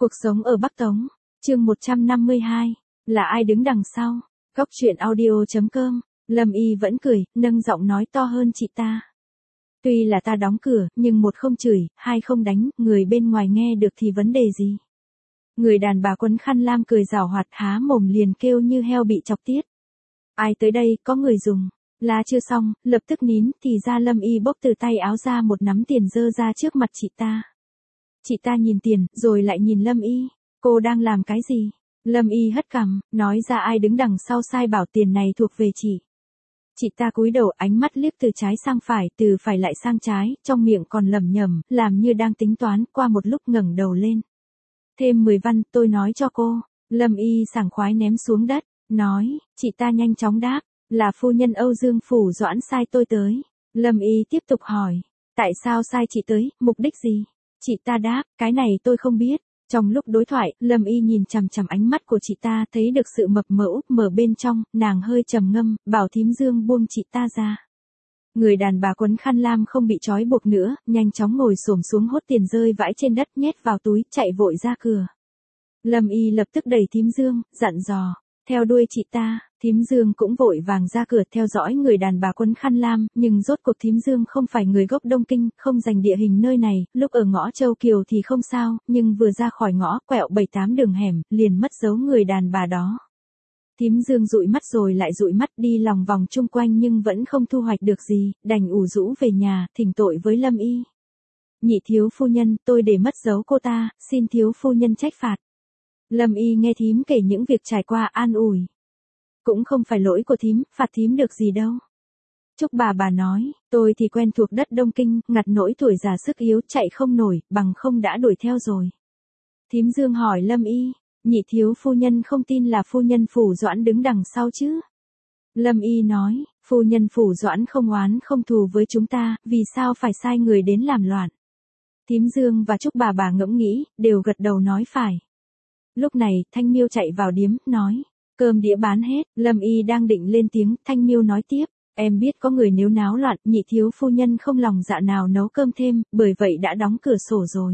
Cuộc sống ở Bắc Tống, chương 152, là ai đứng đằng sau? Góc truyện audio.com, Lâm Y vẫn cười, nâng giọng nói to hơn chị ta. Tuy là ta đóng cửa, nhưng một không chửi, hai không đánh, người bên ngoài nghe được thì vấn đề gì? Người đàn bà quấn khăn lam cười giảo hoạt há mồm liền kêu như heo bị chọc tiết. Ai tới đây, có người dùng. La chưa xong, lập tức nín, thì ra Lâm Y bốc từ tay áo ra một nắm tiền dơ ra trước mặt chị ta. Chị ta nhìn tiền, rồi lại nhìn Lâm Y. Cô đang làm cái gì? Lâm Y hất cằm, nói ra ai đứng đằng sau sai bảo tiền này thuộc về chị. Chị ta cúi đầu ánh mắt liếc từ trái sang phải, từ phải lại sang trái, trong miệng còn lẩm nhẩm, làm như đang tính toán, qua một lúc ngẩng đầu lên. Thêm 10 văn, tôi nói cho cô. Lâm Y sảng khoái ném xuống đất, nói, chị ta nhanh chóng đáp, là phu nhân Âu Dương Phủ Doãn sai tôi tới. Lâm Y tiếp tục hỏi, tại sao sai chị tới, mục đích gì? Chị ta đáp, cái này tôi không biết. Trong lúc đối thoại, Lâm Y nhìn chằm chằm ánh mắt của chị ta, thấy được sự mập mỡ úp mở bên trong, nàng hơi trầm ngâm, bảo thím Dương buông chị ta ra. Người đàn bà quấn khăn lam không bị trói buộc nữa, nhanh chóng ngồi xổm xuống hốt tiền rơi vãi trên đất nhét vào túi, chạy vội ra cửa. Lâm Y lập tức đẩy thím Dương, dặn dò, theo đuôi chị ta. Thím Dương cũng vội vàng ra cửa theo dõi người đàn bà quấn khăn lam, nhưng rốt cuộc thím Dương không phải người gốc Đông Kinh, không dành địa hình nơi này, lúc ở ngõ Châu Kiều thì không sao, nhưng vừa ra khỏi ngõ, quẹo 7-8 đường hẻm, liền mất dấu người đàn bà đó. Thím Dương dụi mắt rồi lại dụi mắt đi lòng vòng chung quanh nhưng vẫn không thu hoạch được gì, đành ủ rũ về nhà, thỉnh tội với Lâm Y. Nhị thiếu phu nhân, tôi để mất dấu cô ta, xin thiếu phu nhân trách phạt. Lâm Y nghe thím kể những việc trải qua an ủi. Cũng không phải lỗi của thím, phạt thím được gì đâu. Trúc bà nói, tôi thì quen thuộc đất Đông Kinh, ngặt nỗi tuổi già sức yếu chạy không nổi, bằng không đã đuổi theo rồi. Thím Dương hỏi Lâm Y, nhị thiếu phu nhân không tin là phu nhân Phủ Doãn đứng đằng sau chứ? Lâm Y nói, phu nhân Phủ Doãn không oán không thù với chúng ta, vì sao phải sai người đến làm loạn? Thím Dương và Trúc bà ngẫm nghĩ, đều gật đầu nói phải. Lúc này, Thanh Miêu chạy vào điếm, nói. Cơm đĩa bán hết, Lâm Y đang định lên tiếng, Thanh Miêu nói tiếp, em biết có người nếu náo loạn, nhị thiếu phu nhân không lòng dạ nào nấu cơm thêm, bởi vậy đã đóng cửa sổ rồi.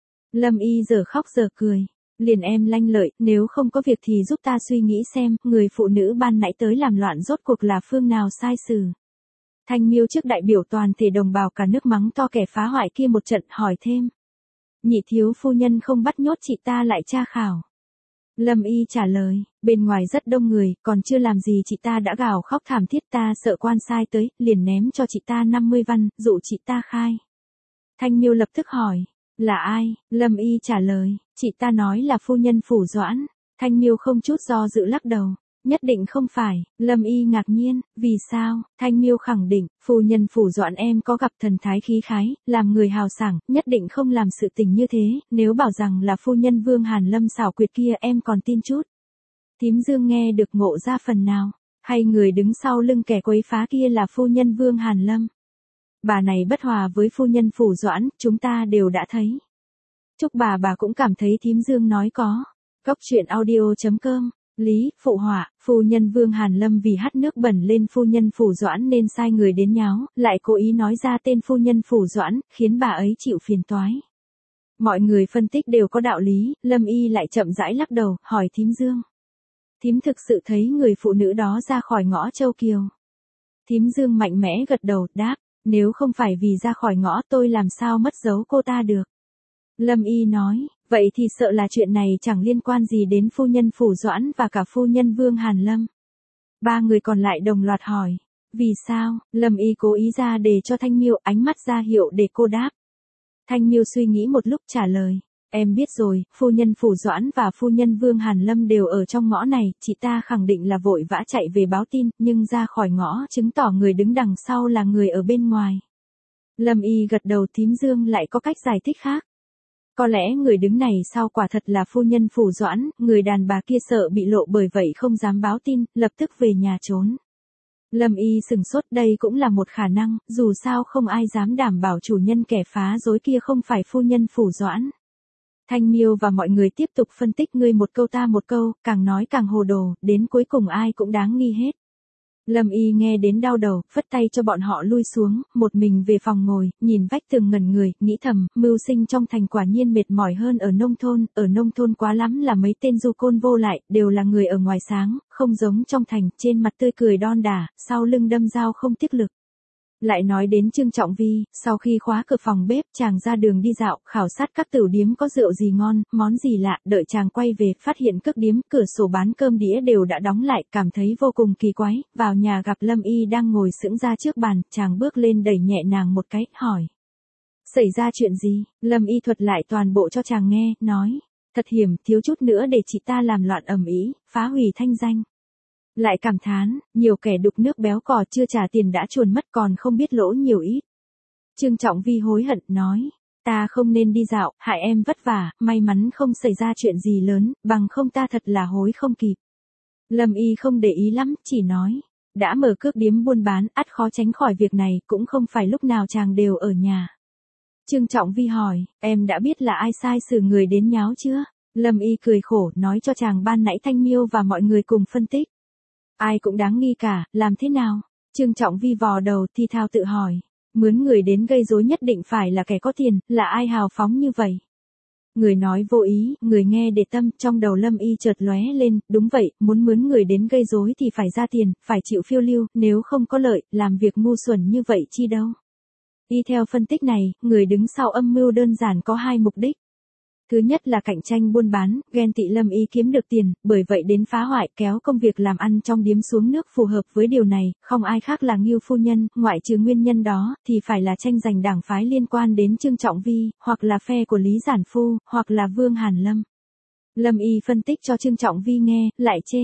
Lâm Y giờ khóc giờ cười, liền em lanh lợi, nếu không có việc thì giúp ta suy nghĩ xem, người phụ nữ ban nãy tới làm loạn rốt cuộc là phương nào sai xử. Thanh Miêu trước đại biểu toàn thể đồng bào cả nước mắng to kẻ phá hoại kia một trận, hỏi thêm. Nhị thiếu phu nhân không bắt nhốt chị ta lại tra khảo. Lâm Y trả lời, bên ngoài rất đông người, còn chưa làm gì chị ta đã gào khóc thảm thiết, ta sợ quan sai tới, liền ném cho chị ta 50 văn, dụ chị ta khai. Thanh Miêu lập tức hỏi, là ai? Lâm Y trả lời, chị ta nói là phu nhân Phủ Doãn. Thanh Miêu không chút do dự lắc đầu, nhất định không phải. Lâm Y ngạc nhiên, vì sao? Thanh Miêu khẳng định, phu nhân Phủ Doãn em có gặp thần thái khí khái, làm người hào sảng, nhất định không làm sự tình như thế, nếu bảo rằng là phu nhân Vương Hàn Lâm xảo quyệt kia em còn tin chút. Thím Dương nghe được ngộ ra phần nào, hay người đứng sau lưng kẻ quấy phá kia là phu nhân Vương Hàn Lâm? Bà này bất hòa với phu nhân Phủ Doãn, chúng ta đều đã thấy. Chúc bà cũng cảm thấy thím Dương nói có. Góc truyện audio.com. Lý, phụ họa, phu nhân Vương Hàn Lâm vì hắt nước bẩn lên phu nhân Phủ Doãn nên sai người đến nháo, lại cố ý nói ra tên phu nhân Phủ Doãn, khiến bà ấy chịu phiền toái. Mọi người phân tích đều có đạo lý, Lâm Y lại chậm rãi lắc đầu, hỏi thím Dương. Thím thực sự thấy người phụ nữ đó ra khỏi ngõ Châu Kiều. Thím Dương mạnh mẽ gật đầu, đáp, nếu không phải vì ra khỏi ngõ tôi làm sao mất dấu cô ta được. Lâm Y nói, vậy thì sợ là chuyện này chẳng liên quan gì đến phu nhân Phủ Doãn và cả phu nhân Vương Hàn Lâm. Ba người còn lại đồng loạt hỏi, vì sao? Lâm Y cố ý ra để cho Thanh Miêu ánh mắt ra hiệu để cô đáp. Thanh Miêu suy nghĩ một lúc trả lời, em biết rồi, phu nhân Phủ Doãn và phu nhân Vương Hàn Lâm đều ở trong ngõ này, chị ta khẳng định là vội vã chạy về báo tin, nhưng ra khỏi ngõ chứng tỏ người đứng đằng sau là người ở bên ngoài. Lâm Y gật đầu, thím Dương lại có cách giải thích khác. Có lẽ người đứng này sau quả thật là phu nhân Phủ Doãn, người đàn bà kia sợ bị lộ bởi vậy không dám báo tin, lập tức về nhà trốn. Lâm Y sừng sốt, đây cũng là một khả năng, dù sao không ai dám đảm bảo chủ nhân kẻ phá rối kia không phải phu nhân Phủ Doãn. Thanh Miêu và mọi người tiếp tục phân tích, ngươi một câu ta một câu, càng nói càng hồ đồ, đến cuối cùng ai cũng đáng nghi hết. Lâm Y nghe đến đau đầu, phất tay cho bọn họ lui xuống, một mình về phòng ngồi, nhìn vách tường ngẩn người, nghĩ thầm, mưu sinh trong thành quả nhiên mệt mỏi hơn ở nông thôn quá lắm là mấy tên du côn vô lại, đều là người ở ngoài sáng, không giống trong thành, trên mặt tươi cười đon đả, sau lưng đâm dao không tiếc lực. Lại nói đến Trương Trọng Vi, sau khi khóa cửa phòng bếp, chàng ra đường đi dạo, khảo sát các tửu điếm có rượu gì ngon, món gì lạ, đợi chàng quay về, phát hiện các điếm, cửa sổ bán cơm đĩa đều đã đóng lại, cảm thấy vô cùng kỳ quái, vào nhà gặp Lâm Y đang ngồi sững ra trước bàn, chàng bước lên đẩy nhẹ nàng một cái, hỏi. Xảy ra chuyện gì? Lâm Y thuật lại toàn bộ cho chàng nghe, nói. Thật hiểm, thiếu chút nữa để chị ta làm loạn ầm ĩ, phá hủy thanh danh. Lại cảm thán, nhiều kẻ đục nước béo cò chưa trả tiền đã chuồn mất còn không biết lỗ nhiều ít. Trương Trọng Vi hối hận, nói, ta không nên đi dạo, hại em vất vả, may mắn không xảy ra chuyện gì lớn, bằng không ta thật là hối không kịp. Lâm Y không để ý lắm, chỉ nói, đã mở cước điếm buôn bán, ắt khó tránh khỏi việc này, cũng không phải lúc nào chàng đều ở nhà. Trương Trọng Vi hỏi, em đã biết là ai sai xử người đến nháo chưa? Lâm Y cười khổ, nói cho chàng ban nãy Thanh Miêu và mọi người cùng phân tích. Ai cũng đáng nghi cả, làm thế nào? Trương Trọng Vi vò đầu thi thao tự hỏi. Mướn người đến gây rối nhất định phải là kẻ có tiền, là ai hào phóng như vậy? Người nói vô ý, người nghe để tâm, trong đầu Lâm Y chợt lóe lên, đúng vậy, muốn mướn người đến gây rối thì phải ra tiền, phải chịu phiêu lưu, nếu không có lợi, làm việc ngu xuẩn như vậy chi đâu. Y theo phân tích này, người đứng sau âm mưu đơn giản có hai mục đích. Thứ nhất là cạnh tranh buôn bán, ghen tị Lâm Y kiếm được tiền, bởi vậy đến phá hoại kéo công việc làm ăn trong điếm xuống nước phù hợp với điều này, không ai khác là Ngưu phu nhân, ngoại trừ nguyên nhân đó, thì phải là tranh giành đảng phái liên quan đến Trương Trọng Vi, hoặc là phe của Lý Giản Phu, hoặc là Vương Hàn Lâm. Lâm Y phân tích cho Trương Trọng Vi nghe, lại chê.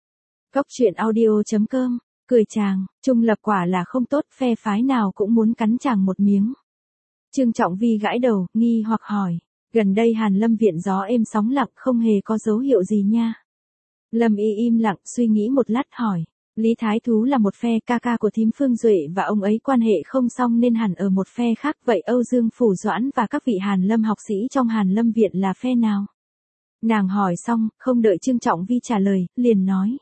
Góc truyện audio.com, cười chàng, trung lập quả là không tốt, phe phái nào cũng muốn cắn chàng một miếng. Trương Trọng Vi gãi đầu, nghi hoặc hỏi. Gần đây Hàn Lâm viện gió êm sóng lặng không hề có dấu hiệu gì nha. Lâm Y im lặng suy nghĩ một lát hỏi. Lý Thái Thú là một phe, ca ca của thím Phương Duệ và ông ấy quan hệ không xong nên hẳn ở một phe khác. Vậy Âu Dương Phủ Doãn và các vị Hàn Lâm học sĩ trong Hàn Lâm viện là phe nào? Nàng hỏi xong, không đợi Trương Trọng Vi trả lời, liền nói.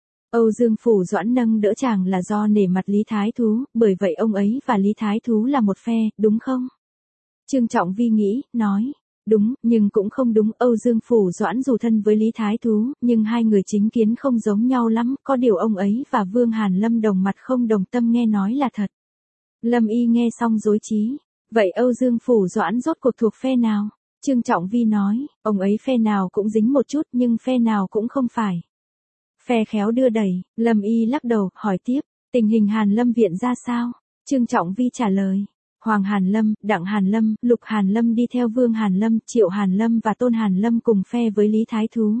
Âu Dương Phủ Doãn nâng đỡ chàng là do nể mặt Lý Thái Thú, bởi vậy ông ấy và Lý Thái Thú là một phe, đúng không? Trương Trọng Vi nghĩ, nói. Đúng, nhưng cũng không đúng, Âu Dương Phủ Doãn dù thân với Lý Thái Thú, nhưng hai người chính kiến không giống nhau lắm, có điều ông ấy và Vương Hàn Lâm đồng mặt không đồng tâm nghe nói là thật. Lâm Y nghe xong rối trí, vậy Âu Dương Phủ Doãn rốt cuộc thuộc phe nào? Trương Trọng Vi nói, ông ấy phe nào cũng dính một chút nhưng phe nào cũng không phải. Phe khéo đưa đẩy, Lâm Y lắc đầu, hỏi tiếp, tình hình Hàn Lâm viện ra sao? Trương Trọng Vi trả lời. Hoàng Hàn Lâm, Đặng Hàn Lâm, Lục Hàn Lâm đi theo Vương Hàn Lâm, Triệu Hàn Lâm và Tôn Hàn Lâm cùng phe với Lý Thái Thú.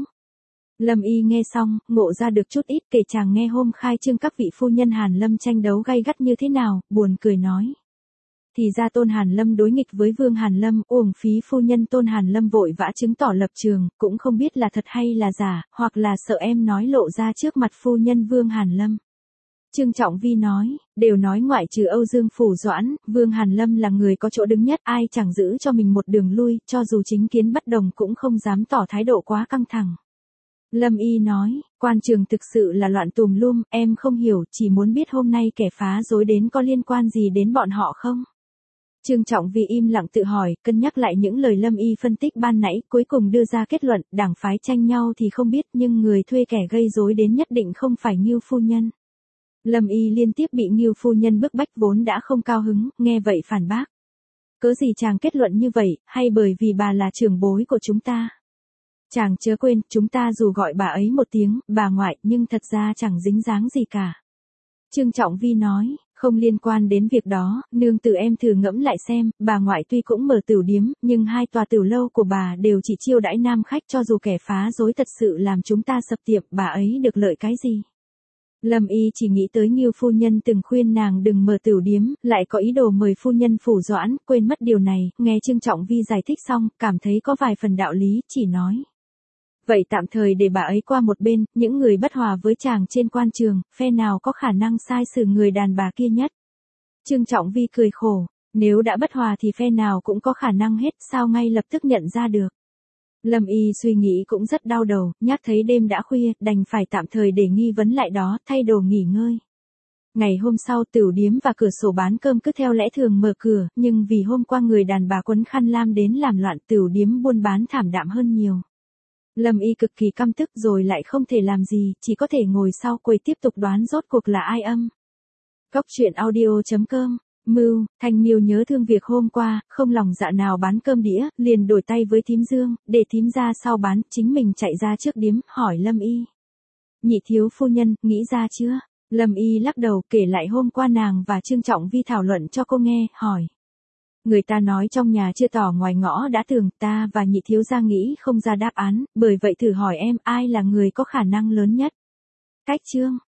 Lâm Y nghe xong, ngộ ra được chút ít, kể chàng nghe hôm khai trương các vị phu nhân Hàn Lâm tranh đấu gay gắt như thế nào, buồn cười nói. Thì ra Tôn Hàn Lâm đối nghịch với Vương Hàn Lâm, uổng phí phu nhân Tôn Hàn Lâm vội vã chứng tỏ lập trường, cũng không biết là thật hay là giả, hoặc là sợ em nói lộ ra trước mặt phu nhân Vương Hàn Lâm. Trương Trọng Vi nói, đều nói ngoại trừ Âu Dương Phủ Doãn, Vương Hàn Lâm là người có chỗ đứng nhất, ai chẳng giữ cho mình một đường lui, cho dù chính kiến bất đồng cũng không dám tỏ thái độ quá căng thẳng. Lâm Y nói, quan trường thực sự là loạn tùm lum, em không hiểu, chỉ muốn biết hôm nay kẻ phá rối đến có liên quan gì đến bọn họ không? Trương Trọng Vi im lặng tự hỏi, cân nhắc lại những lời Lâm Y phân tích ban nãy, cuối cùng đưa ra kết luận, đảng phái tranh nhau thì không biết, nhưng người thuê kẻ gây rối đến nhất định không phải Ngưu phu nhân. Lâm Y liên tiếp bị Ngưu phu nhân bức bách vốn đã không cao hứng, nghe vậy phản bác. Cớ gì chàng kết luận như vậy, hay bởi vì bà là trưởng bối của chúng ta? Chàng chớ quên, chúng ta dù gọi bà ấy một tiếng, bà ngoại, nhưng thật ra chẳng dính dáng gì cả. Trương Trọng Vi nói, không liên quan đến việc đó, nương tử em thử ngẫm lại xem, bà ngoại tuy cũng mở tửu điếm, nhưng hai tòa tửu lâu của bà đều chỉ chiêu đãi nam khách, cho dù kẻ phá rối thật sự làm chúng ta sập tiệm, bà ấy được lợi cái gì? Lâm Y chỉ nghĩ tới Ngưu phu nhân từng khuyên nàng đừng mở tửu điếm, lại có ý đồ mời phu nhân Phủ Doãn, quên mất điều này, nghe Trương Trọng Vi giải thích xong, cảm thấy có vài phần đạo lý, chỉ nói. Vậy tạm thời để bà ấy qua một bên, những người bất hòa với chàng trên quan trường, phe nào có khả năng sai xử người đàn bà kia nhất? Trương Trọng Vi cười khổ, nếu đã bất hòa thì phe nào cũng có khả năng hết, sao ngay lập tức nhận ra được? Lâm Y suy nghĩ cũng rất đau đầu, nhắc thấy đêm đã khuya, đành phải tạm thời để nghi vấn lại đó, thay đồ nghỉ ngơi. Ngày hôm sau tửu điếm và cửa sổ bán cơm cứ theo lẽ thường mở cửa, nhưng vì hôm qua người đàn bà quấn khăn lam đến làm loạn tửu điếm buôn bán thảm đạm hơn nhiều. Lâm Y cực kỳ căm tức rồi lại không thể làm gì, chỉ có thể ngồi sau quầy tiếp tục đoán rốt cuộc là ai âm. Góc truyện audio.com Mưu, Thanh Miêu nhớ thương việc hôm qua, không lòng dạ nào bán cơm đĩa, liền đổi tay với thím Dương, để thím ra sau bán, chính mình chạy ra trước điếm, hỏi Lâm Y. Nhị thiếu phu nhân, nghĩ ra chưa? Lâm Y lắc đầu kể lại hôm qua nàng và Trương Trọng Vi thảo luận cho cô nghe, hỏi. Người ta nói trong nhà chưa tỏ ngoài ngõ đã tường, ta và nhị thiếu gia nghĩ không ra đáp án, bởi vậy thử hỏi em ai là người có khả năng lớn nhất. Cách Trương,